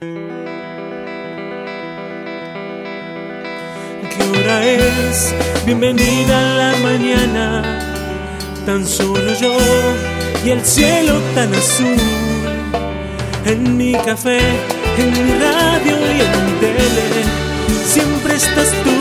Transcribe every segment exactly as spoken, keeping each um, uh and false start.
¿Qué hora es? Bienvenida a la mañana. Tan solo yo y el cielo tan azul. En mi café, en mi radio y en mi tele, siempre estás tú.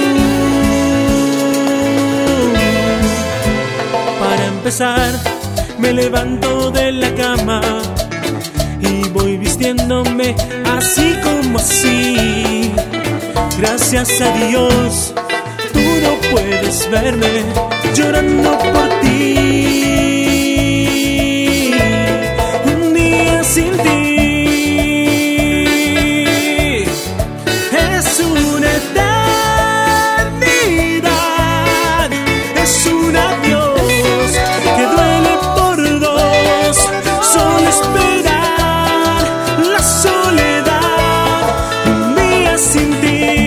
Para empezar, me levanto de la cama y voy vistiéndome así como así. Gracias a Dios, tú no puedes verme llorando por ti. Un día sin ti es una eternidad, es un adiós que duele por dos. Solo esperar la soledad, un día sin ti.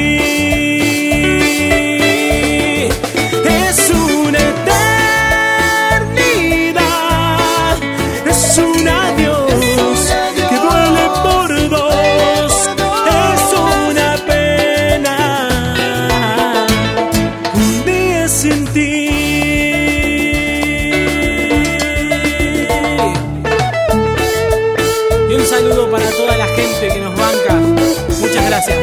Que nos banca, muchas gracias.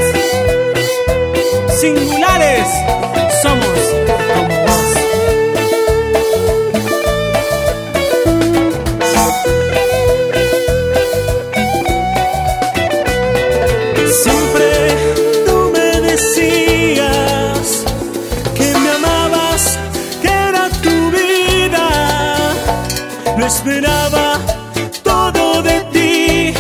Singulares, somos como vos. Siempre tú me decías que me amabas, que era tu vida. Lo esperaba todo de ti,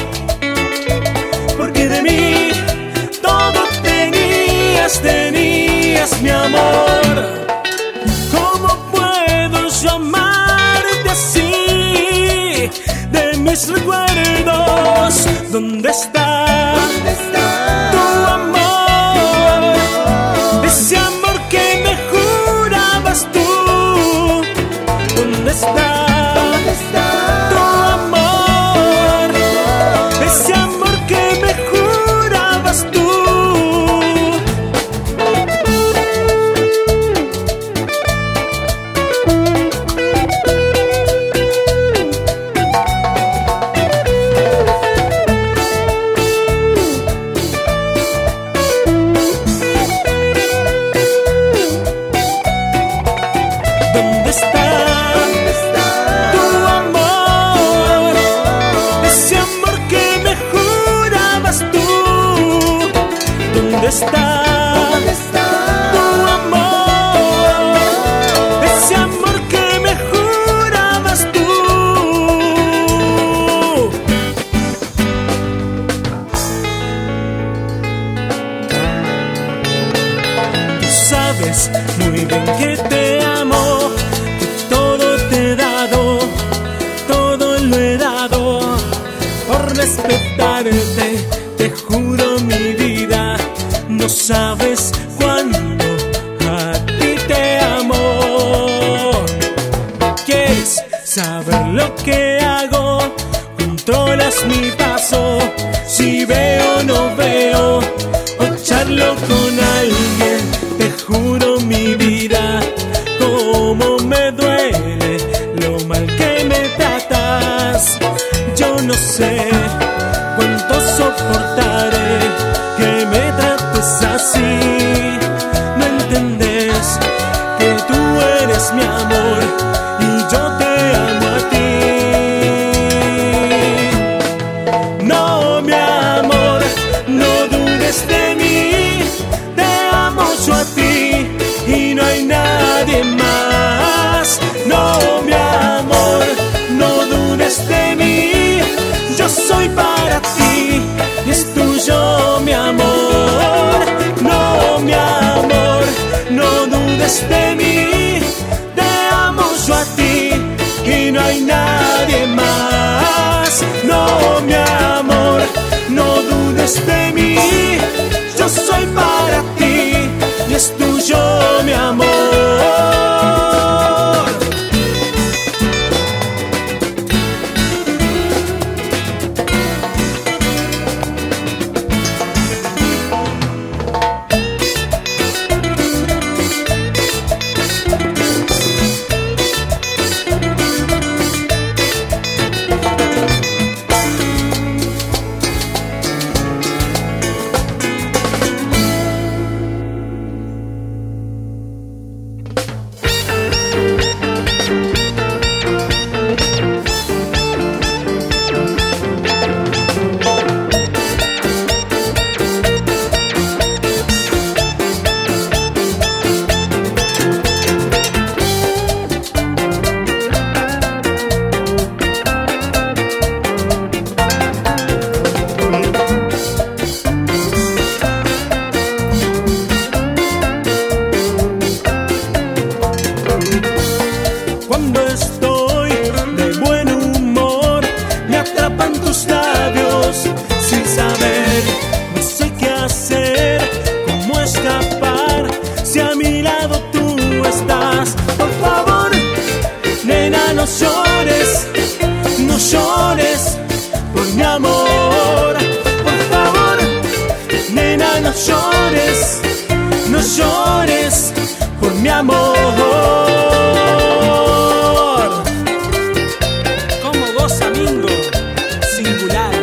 porque de mí todo tenías, tenías mi amor. ¿Cómo puedo yo amarte así? De mis recuerdos, ¿dónde está, ¿Dónde está tu amor? Ese amor que me jurabas tú, ¿dónde está? ¿Dónde está tu amor? Ese amor que me jurabas tú. ¿Dónde está? ¿Dónde está tu amor? Ese amor que me jurabas tú. ¿Dónde está? ¿Dónde está tu amor? Ese amor que me jurabas tú. Tú sabes muy bien que te amo, que todo te he dado, todo lo he dado por respetarte. Te juro mi vida, no sabes cuánto a ti te amo. ¿Quieres saber lo que hago? Controlas mi paso, si veo o no veo, o charlo con alguien. Te juro mi vida, cómo me duele lo mal que me tratas. Yo no sé cuánto soportaré que me trates así. No entendés que tú eres mi amor y yo te amo a ti. No, mi amor, no dudes de mí. Te amo yo a ti y no hay nadie más. No, mi amor, no dudes de mí. Yo soy para ti y es tuyo mi amor. No, mi amor, no dudes de mí. Te amo yo a ti y no hay nadie más. No, mi amor, no dudes de mí. Yo soy para ti y es tuyo mi amor. llores, no llores por mi amor. Como goza Mingo, singular.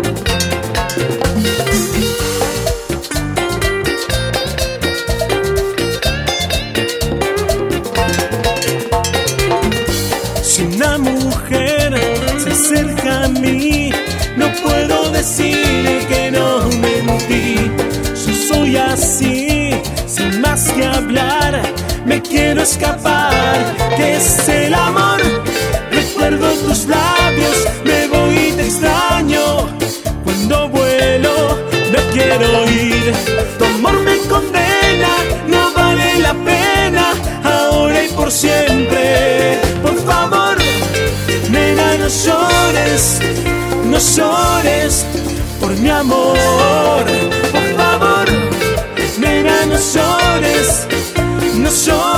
Si una mujer se acerca a mí, no puedo decir que no mentí. Yo soy así, sin más que hablar, me quiero escapar. ¿Qué es el amor? Recuerdo tus labios, me voy y te extraño. Cuando vuelo, no quiero ir. Tu amor me condena, no vale la pena, ahora y por siempre. Por favor, nena, no llores, no llores por mi amor. Por favor, nena, no llores, no llores.